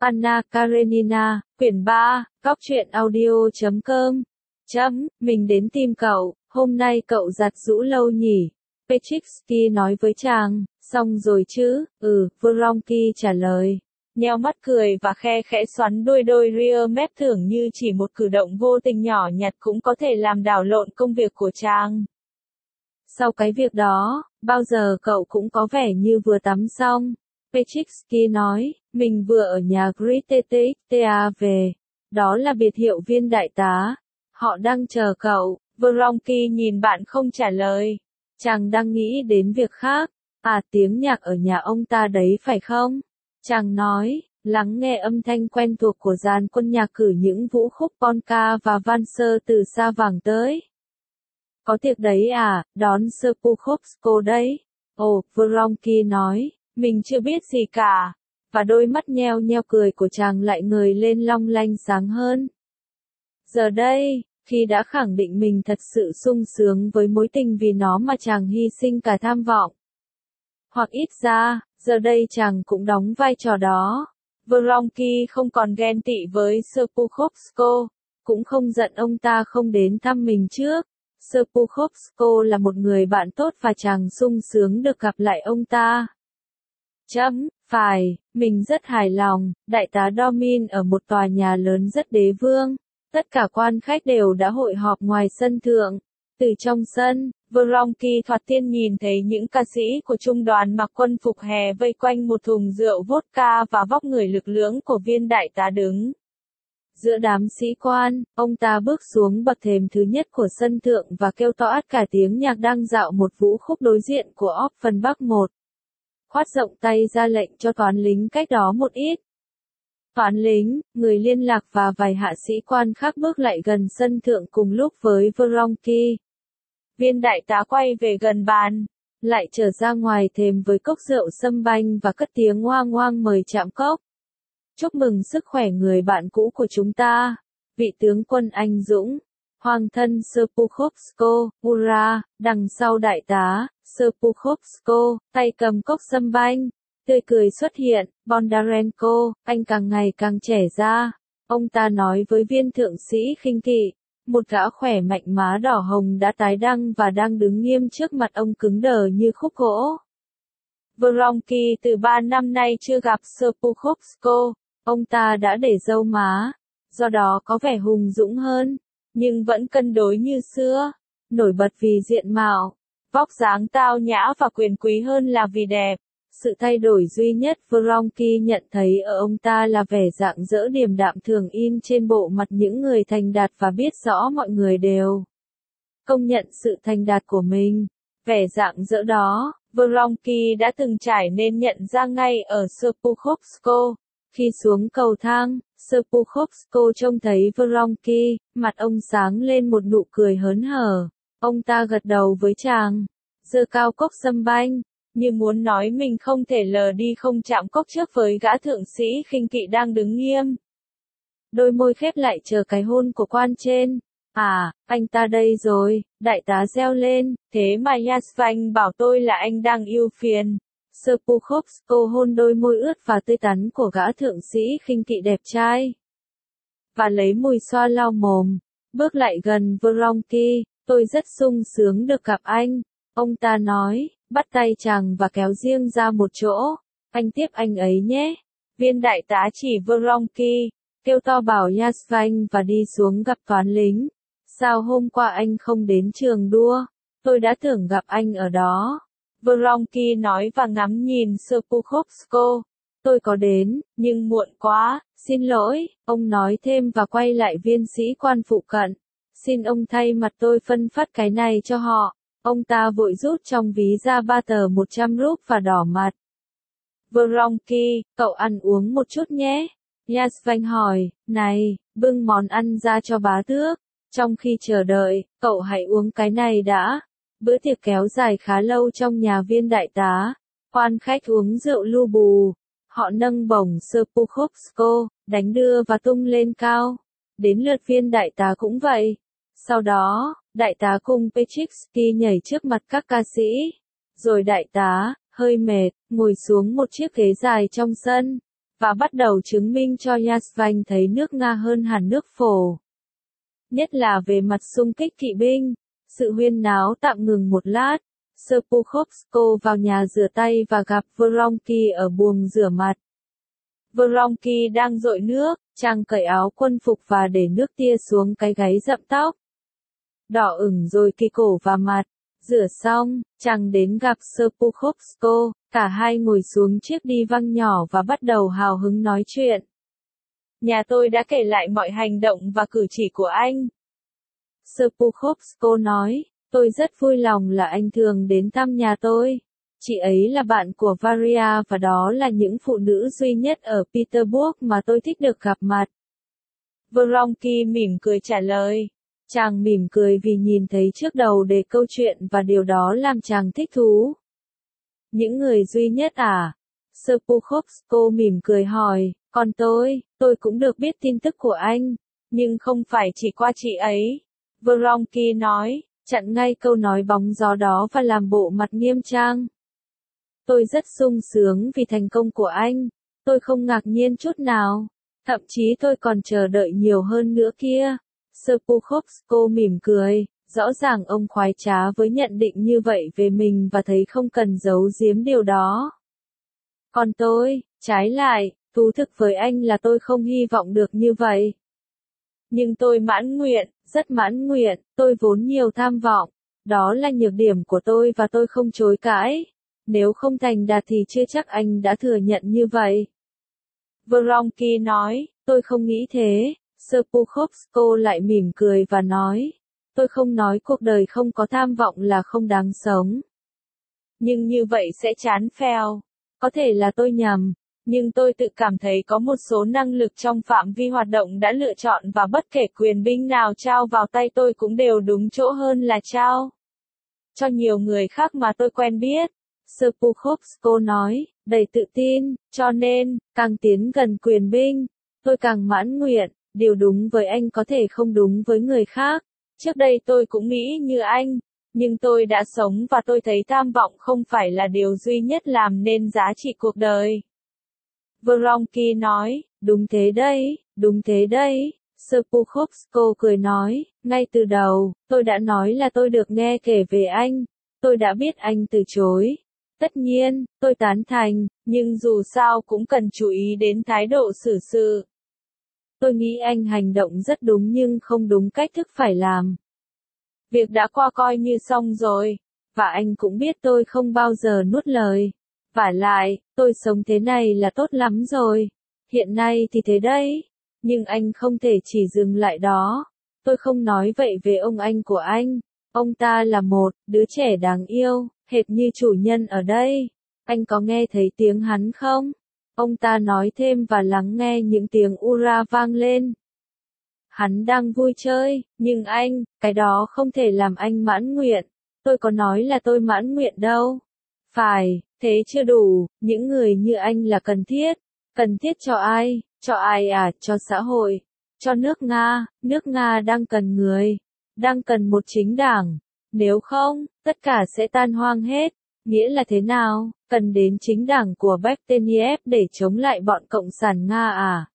Anna Karenina, quyển 3, góc truyện audio.com. Mình đến tìm cậu, hôm nay cậu giặt giũ lâu nhỉ? Petritsky nói với chàng, xong rồi chứ? Vronsky trả lời. Nheo mắt cười và khe khẽ xoắn đôi ria mép tưởng như chỉ một cử động vô tình nhỏ nhặt cũng có thể làm đảo lộn công việc của chàng. Sau cái việc đó, bao giờ cậu cũng có vẻ như vừa tắm xong. Petritsky nói, mình vừa ở nhà Gritetea về. Đó là biệt hiệu viên đại tá. Họ đang chờ cậu. Vronsky nhìn bạn không trả lời. Chàng đang nghĩ đến việc khác. Tiếng nhạc ở nhà ông ta đấy phải không? Chàng nói, lắng nghe âm thanh quen thuộc của dàn quân nhạc cử những vũ khúc polka và valser từ xa vàng tới. Có tiệc đấy à, đón Serpukhowsko đấy. Vronsky nói, mình chưa biết gì cả. Và đôi mắt nheo nheo cười của chàng lại ngời lên long lanh sáng hơn. Giờ đây, khi đã khẳng định mình thật sự sung sướng với mối tình vì nó mà chàng hy sinh cả tham vọng. Hoặc ít ra, giờ đây chàng cũng đóng vai trò đó. Vronsky không còn ghen tị với Serpukhowsko, cũng không giận ông ta không đến thăm mình trước. Serpukhowsko là một người bạn tốt và chàng sung sướng được gặp lại ông ta. Phải, mình rất hài lòng, đại tá Domin ở một tòa nhà lớn rất đế vương. Tất cả quan khách đều đã hội họp ngoài sân thượng. Từ trong sân, Vronsky thoạt tiên nhìn thấy những ca sĩ của trung đoàn mặc quân phục hè vây quanh một thùng rượu vodka và vóc người lực lưỡng của viên đại tá đứng. Giữa đám sĩ quan, ông ta bước xuống bậc thềm thứ nhất của sân thượng và kêu to át cả tiếng nhạc đang dạo một vũ khúc đối diện của Offenbach 1. Khoát rộng tay ra lệnh cho toán lính cách đó một ít. Toán lính, người liên lạc và vài hạ sĩ quan khác bước lại gần sân thượng cùng lúc với Vronsky. Viên đại tá quay về gần bàn, lại trở ra ngoài thềm với cốc rượu sâm banh và cất tiếng ngoang ngoang mời chạm cốc. Chúc mừng sức khỏe người bạn cũ của chúng ta, vị tướng quân anh dũng, hoàng thân Serpukhowsko, hurra, đằng sau đại tá, Serpukhowsko, tay cầm cốc sâm banh, tươi cười xuất hiện, Bondarenko, anh càng ngày càng trẻ ra, ông ta nói với viên thượng sĩ khinh kỵ, một gã khỏe mạnh má đỏ hồng đã tái đăng và đang đứng nghiêm trước mặt ông cứng đờ như khúc gỗ. Vronsky từ 3 năm nay chưa gặp Serpukhowsko, ông ta đã để râu má, do đó có vẻ hùng dũng hơn, nhưng vẫn cân đối như xưa, nổi bật vì diện mạo, vóc dáng tao nhã và quyền quý hơn là vì đẹp. Sự thay đổi duy nhất Vronsky nhận thấy ở ông ta là vẻ rạng rỡ điềm đạm thường in trên bộ mặt những người thành đạt và biết rõ mọi người đều công nhận sự thành đạt của mình. Vẻ rạng rỡ đó, Vronsky đã từng trải nên nhận ra ngay ở Serpukhowsko. Khi xuống cầu thang, Serpukhowsko trông thấy Vronsky, mặt ông sáng lên một nụ cười hớn hở. Ông ta gật đầu với chàng, giơ cao cốc sâm banh, như muốn nói mình không thể lờ đi không chạm cốc trước với gã thượng sĩ khinh kỵ đang đứng nghiêm. Đôi môi khép lại chờ cái hôn của quan trên. Anh ta đây rồi, đại tá reo lên, thế mà Yasvanh bảo tôi là anh đang yêu phiền. Serpukhowsko hôn đôi môi ướt và tươi tắn của gã thượng sĩ khinh kỵ đẹp trai. Và lấy mùi xoa lau mồm, bước lại gần Vronsky, tôi rất sung sướng được gặp anh. Ông ta nói, bắt tay chàng và kéo riêng ra một chỗ. Anh tiếp anh ấy nhé. Viên đại tá chỉ Vronsky, kêu to bảo Yasvanh và đi xuống gặp toán lính. Sao hôm qua anh không đến trường đua? Tôi đã tưởng gặp anh ở đó. Vronsky nói và ngắm nhìn Serpukhowsko. Tôi có đến, nhưng muộn quá, xin lỗi, ông nói thêm và quay lại viên sĩ quan phụ cận. Xin ông thay mặt tôi phân phát cái này cho họ. Ông ta vội rút trong ví ra 3 tờ 100 rúp và đỏ mặt. Vronsky, cậu ăn uống một chút nhé. Yasvanh hỏi, này, bưng món ăn ra cho bá tước. Trong khi chờ đợi, cậu hãy uống cái này đã. Bữa tiệc kéo dài khá lâu trong nhà viên đại tá. Quan khách uống rượu lu bù. Họ nâng bổng Serpukhowsko, đánh đưa và tung lên cao. Đến lượt viên đại tá cũng vậy. Sau đó, đại tá cùng Petritsky nhảy trước mặt các ca sĩ. Rồi đại tá, hơi mệt, ngồi xuống một chiếc ghế dài trong sân. và bắt đầu chứng minh cho Yasvanh thấy nước Nga hơn hẳn nước Phổ. Nhất là về mặt xung kích kỵ binh. Sự huyên náo tạm ngừng một lát. Serpukhovsko vào nhà rửa tay và gặp Vronsky ở buồng rửa mặt. Vronsky đang dội nước, chàng cởi áo quân phục và để nước tia xuống cái gáy rậm tóc. Đỏ ửng rồi kỳ cổ và mặt. Rửa xong, chàng đến gặp Serpukhovsko, cả hai ngồi xuống chiếc đi văng nhỏ và bắt đầu hào hứng nói chuyện. Nhà tôi đã kể lại mọi hành động và cử chỉ của anh. Serpukhovsko nói, tôi rất vui lòng là anh thường đến thăm nhà tôi. Chị ấy là bạn của Varia và đó là những phụ nữ duy nhất ở Petersburg mà tôi thích được gặp mặt. Vronsky mỉm cười trả lời. Chàng mỉm cười vì nhìn thấy trước đầu đề câu chuyện và điều đó làm chàng thích thú. Những người duy nhất à? Serpukhovsko mỉm cười hỏi, còn tôi cũng được biết tin tức của anh, nhưng không phải chỉ qua chị ấy. Vronsky nói, chặn ngay câu nói bóng gió đó và làm bộ mặt nghiêm trang. Tôi rất sung sướng vì thành công của anh, tôi không ngạc nhiên chút nào, thậm chí tôi còn chờ đợi nhiều hơn nữa kia. Serpukhovsko mỉm cười, rõ ràng ông khoái trá với nhận định như vậy về mình và thấy không cần giấu giếm điều đó. Còn tôi, trái lại, thú thực với anh là tôi không hy vọng được như vậy. Nhưng tôi mãn nguyện, rất mãn nguyện, tôi vốn nhiều tham vọng. Đó là nhược điểm của tôi và tôi không chối cãi. Nếu không thành đạt thì chưa chắc anh đã thừa nhận như vậy. Vronsky nói, tôi không nghĩ thế. Serpukhovsko lại mỉm cười và nói, tôi không nói cuộc đời không có tham vọng là không đáng sống. Nhưng như vậy sẽ chán phèo. Có thể là tôi nhầm, nhưng tôi tự cảm thấy có một số năng lực trong phạm vi hoạt động đã lựa chọn và bất kể quyền binh nào trao vào tay tôi cũng đều đúng chỗ hơn là trao cho nhiều người khác mà tôi quen biết. Serpukhovsko nói, đầy tự tin, cho nên, càng tiến gần quyền binh, tôi càng mãn nguyện. Điều đúng với anh có thể không đúng với người khác. Trước đây tôi cũng nghĩ như anh, nhưng tôi đã sống và tôi thấy tham vọng không phải là điều duy nhất làm nên giá trị cuộc đời. Vronsky nói, đúng thế đấy. Serpukhovsko cười nói, ngay từ đầu, tôi đã nói là tôi được nghe kể về anh. Tôi đã biết anh từ chối. Tất nhiên, tôi tán thành, nhưng dù sao cũng cần chú ý đến thái độ xử sự. Tôi nghĩ anh hành động rất đúng nhưng không đúng cách thức phải làm. Việc đã qua coi như xong rồi, và anh cũng biết tôi không bao giờ nuốt lời. Vả lại, tôi sống thế này là tốt lắm rồi. Hiện nay thì thế đấy, nhưng anh không thể chỉ dừng lại đó. Tôi không nói vậy về ông anh của anh. Ông ta là một đứa trẻ đáng yêu, hệt như chủ nhân ở đây. Anh có nghe thấy tiếng hắn không? Ông ta nói thêm và lắng nghe những tiếng ura vang lên. Hắn đang vui chơi, nhưng anh, cái đó không thể làm anh mãn nguyện. Tôi có nói là tôi mãn nguyện đâu. Phải, thế chưa đủ, những người như anh là cần thiết. Cần thiết cho ai? Cho ai à? Cho xã hội. Cho nước Nga. Nước Nga đang cần người. Đang cần một chính đảng. Nếu không, tất cả sẽ tan hoang hết. Nghĩa là thế nào? Cần đến chính đảng của Bekhteniev để chống lại bọn Cộng sản Nga à?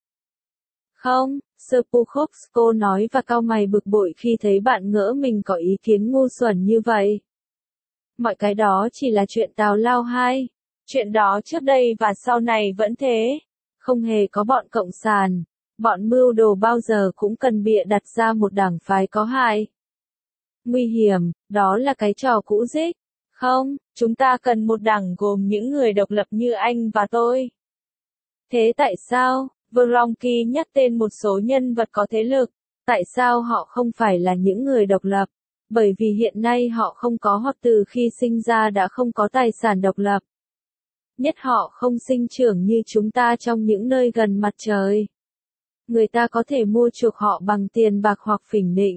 Không, Serpukhovsko nói và cau mày bực bội khi thấy bạn ngỡ mình có ý kiến ngu xuẩn như vậy. Mọi cái đó chỉ là chuyện tào lao hai. Chuyện đó trước đây và sau này vẫn thế. Không hề có bọn Cộng sản. Bọn mưu đồ bao giờ cũng cần bịa đặt ra một đảng phái có hại. Nguy hiểm, đó là cái trò cũ rích. Không, chúng ta cần một đảng gồm những người độc lập như anh và tôi. Thế tại sao? Vronsky nhắc tên một số nhân vật có thế lực. Tại sao họ không phải là những người độc lập? Bởi vì hiện nay họ không có hoặc từ khi sinh ra đã không có tài sản độc lập. Nhất họ không sinh trưởng như chúng ta trong những nơi gần mặt trời. Người ta có thể mua chuộc họ bằng tiền bạc hoặc phỉnh nịnh.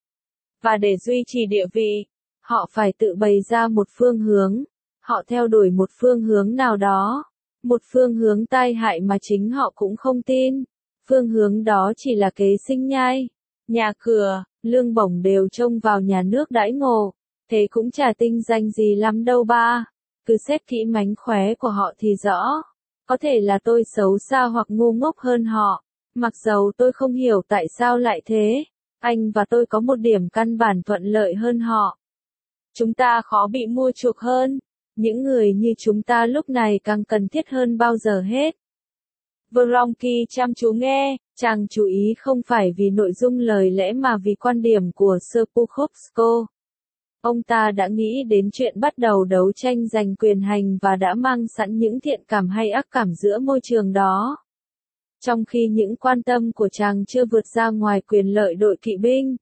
Và để duy trì địa vị, họ phải tự bày ra một phương hướng. Họ theo đuổi một phương hướng nào đó. Một phương hướng tai hại mà chính họ cũng không tin. Phương hướng đó chỉ là kế sinh nhai. Nhà cửa, lương bổng đều trông vào nhà nước đãi ngộ. Thế cũng chả tinh danh gì lắm đâu ba. Cứ xét kỹ mánh khóe của họ thì rõ. Có thể là tôi xấu xa hoặc ngu ngốc hơn họ. Mặc dầu tôi không hiểu tại sao lại thế. Anh và tôi có một điểm căn bản thuận lợi hơn họ. Chúng ta khó bị mua chuộc hơn. Những người như chúng ta lúc này càng cần thiết hơn bao giờ hết. Wronki chăm chú nghe, chàng chú ý không phải vì nội dung lời lẽ mà vì quan điểm của Serpukhowsko. Ông ta đã nghĩ đến chuyện bắt đầu đấu tranh giành quyền hành và đã mang sẵn những thiện cảm hay ác cảm giữa môi trường đó. Trong khi những quan tâm của chàng chưa vượt ra ngoài quyền lợi đội kỵ binh.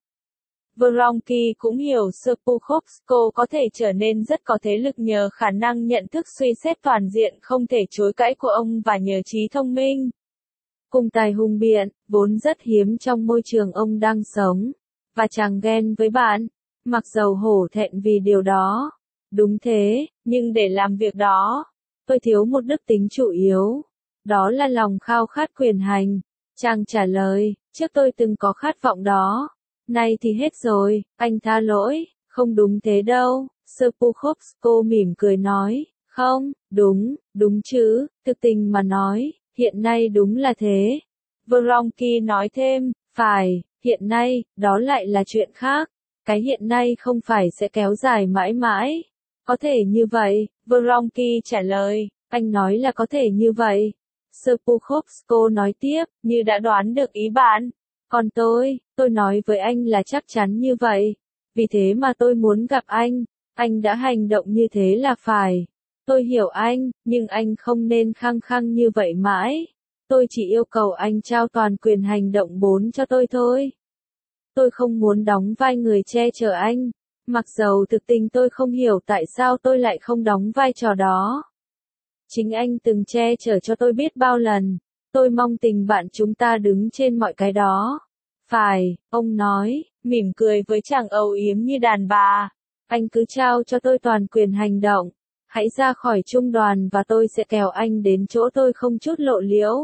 Wronki cũng hiểu Serpukhowsko có thể trở nên rất có thế lực nhờ khả năng nhận thức suy xét toàn diện không thể chối cãi của ông và nhờ trí thông minh. Cùng tài hùng biện, vốn rất hiếm trong môi trường ông đang sống. Và chàng ghen với bạn, mặc dầu hổ thẹn vì điều đó. Đúng thế, nhưng để làm việc đó, tôi thiếu một đức tính chủ yếu. Đó là lòng khao khát quyền hành. Chàng trả lời, trước tôi từng có khát vọng đó. Nay thì hết rồi, anh tha lỗi, không đúng thế đâu. Serpukhowsko mỉm cười nói, không, đúng chứ, thực tình mà nói, hiện nay đúng là thế. Wronki nói thêm, phải, hiện nay, đó lại là chuyện khác. Cái hiện nay không phải sẽ kéo dài mãi mãi. Có thể như vậy, Wronki trả lời, anh nói là có thể như vậy. Serpukhowsko nói tiếp, như đã đoán được ý bạn. Còn tôi nói với anh là chắc chắn như vậy. Vì thế mà tôi muốn gặp anh đã hành động như thế là phải. Tôi hiểu anh, nhưng anh không nên khăng khăng như vậy mãi. Tôi chỉ yêu cầu anh trao toàn quyền hành động 4 cho tôi thôi. Tôi không muốn đóng vai người che chở anh. Mặc dầu thực tình tôi không hiểu tại sao tôi lại không đóng vai trò đó. Chính anh từng che chở cho tôi biết bao lần. Tôi mong tình bạn chúng ta đứng trên mọi cái đó. Phải, ông nói, mỉm cười với chàng âu yếm như đàn bà. Anh cứ trao cho tôi toàn quyền hành động. Hãy ra khỏi trung đoàn và tôi sẽ kéo anh đến chỗ tôi không chút lộ liễu.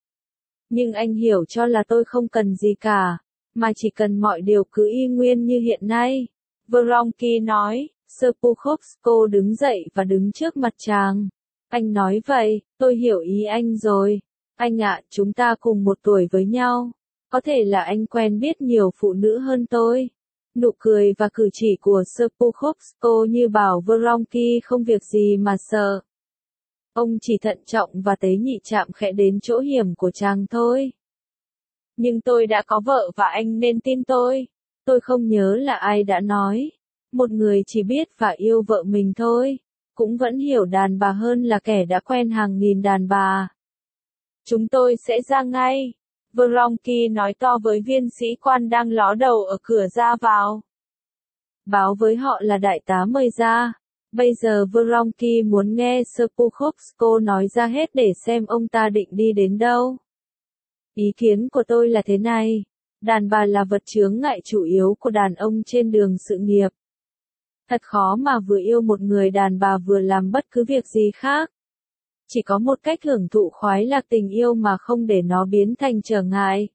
Nhưng anh hiểu cho là tôi không cần gì cả, mà chỉ cần mọi điều cứ y nguyên như hiện nay. Wronki nói, Serpukhowsko đứng dậy và đứng trước mặt chàng. Anh nói vậy, tôi hiểu ý anh rồi. Anh ạ, chúng ta cùng một tuổi với nhau. Có thể là anh quen biết nhiều phụ nữ hơn tôi. Nụ cười và cử chỉ của Serpukhowsko như bảo Wronki không việc gì mà sợ. Ông chỉ thận trọng và tế nhị chạm khẽ đến chỗ hiểm của chàng thôi. Nhưng tôi đã có vợ và anh nên tin tôi. Tôi không nhớ là ai đã nói. Một người chỉ biết và yêu vợ mình thôi. Cũng vẫn hiểu đàn bà hơn là kẻ đã quen hàng nghìn đàn bà. Chúng tôi sẽ ra ngay. Wronki nói to với viên sĩ quan đang ló đầu ở cửa ra vào. Báo với họ là đại tá mời ra. Bây giờ Wronki muốn nghe Serpukhowsko nói ra hết để xem ông ta định đi đến đâu. Ý kiến của tôi là thế này. Đàn bà là vật chướng ngại chủ yếu của đàn ông trên đường sự nghiệp. Thật khó mà vừa yêu một người đàn bà vừa làm bất cứ việc gì khác. Chỉ có một cách hưởng thụ khoái lạc tình yêu mà không để nó biến thành trở ngại.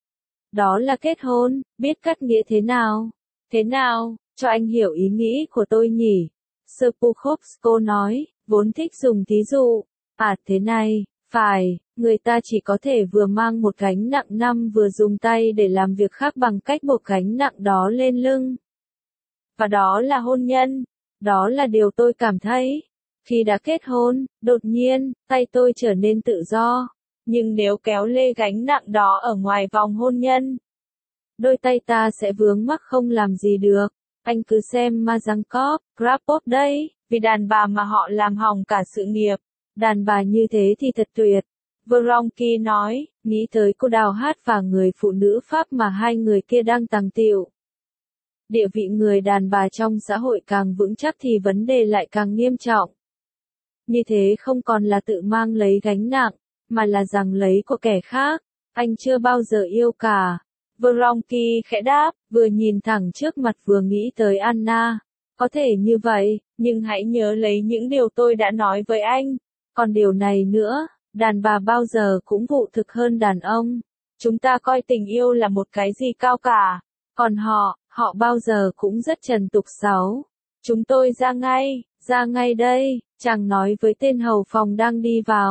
Đó là kết hôn, biết cắt nghĩa thế nào? Thế nào, cho anh hiểu ý nghĩ của tôi nhỉ? Serpukhowsko nói, vốn thích dùng thí dụ. À thế này, phải, người ta chỉ có thể vừa mang một gánh nặng năm vừa dùng tay để làm việc khác bằng cách buộc gánh nặng đó lên lưng. Và đó là hôn nhân. Đó là điều tôi cảm thấy. Khi đã kết hôn, đột nhiên, tay tôi trở nên tự do. Nhưng nếu kéo lê gánh nặng đó ở ngoài vòng hôn nhân, đôi tay ta sẽ vướng mắc không làm gì được. Anh cứ xem Mazankov, Krapov đây, vì đàn bà mà họ làm hỏng cả sự nghiệp. Đàn bà như thế thì thật tuyệt. Wronki nói, nghĩ tới cô đào hát và người phụ nữ Pháp mà hai người kia đang tàng tiệu. Địa vị người đàn bà trong xã hội càng vững chắc thì vấn đề lại càng nghiêm trọng. Như thế không còn là tự mang lấy gánh nặng, mà là giằng lấy của kẻ khác. Anh chưa bao giờ yêu cả. Wronki khẽ đáp, vừa nhìn thẳng trước mặt vừa nghĩ tới Anna. Có thể như vậy, nhưng hãy nhớ lấy những điều tôi đã nói với anh. Còn điều này nữa, đàn bà bao giờ cũng vụ thực hơn đàn ông. Chúng ta coi tình yêu là một cái gì cao cả. Còn họ bao giờ cũng rất trần tục xấu. Chúng tôi ra ngay đây, chàng nói với tên hầu phòng đang đi vào.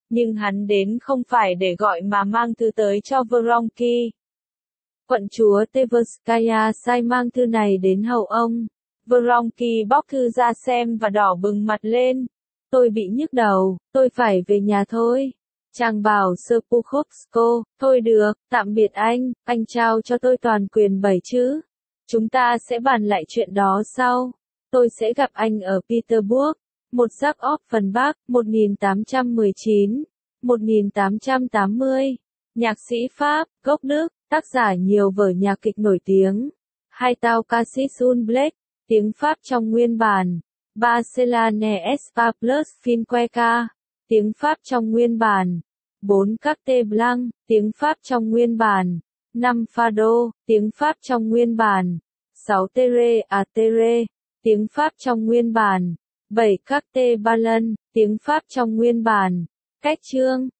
Nhưng hắn đến không phải để gọi mà mang thư tới cho Vronky. Quận chúa Tverskaya sai mang thư này đến hầu ông. Vronky bóc thư ra xem và đỏ bừng mặt lên. Tôi bị nhức đầu, tôi phải về nhà thôi. Chàng bảo Sir Pukhovsko, thôi được, tạm biệt anh trao cho tôi toàn quyền 7 chữ. Chúng ta sẽ bàn lại chuyện đó sau. Tôi sẽ gặp anh ở Petersburg. Một giáp óc phần Bắc, 1819, 1880. Nhạc sĩ Pháp, gốc Đức, tác giả nhiều vở nhạc kịch nổi tiếng. Hai tao Cassis Black, tiếng Pháp trong nguyên bản. Barcelone Espa Plus Finqueca, tiếng Pháp trong nguyên bản. 4 Carte Blanc, tiếng Pháp trong nguyên bản. 5 Fado, tiếng Pháp trong nguyên bản. 6 Terre à Terre, tiếng Pháp trong nguyên bản. 7 Carte Blanc, tiếng Pháp trong nguyên bản. Cách chương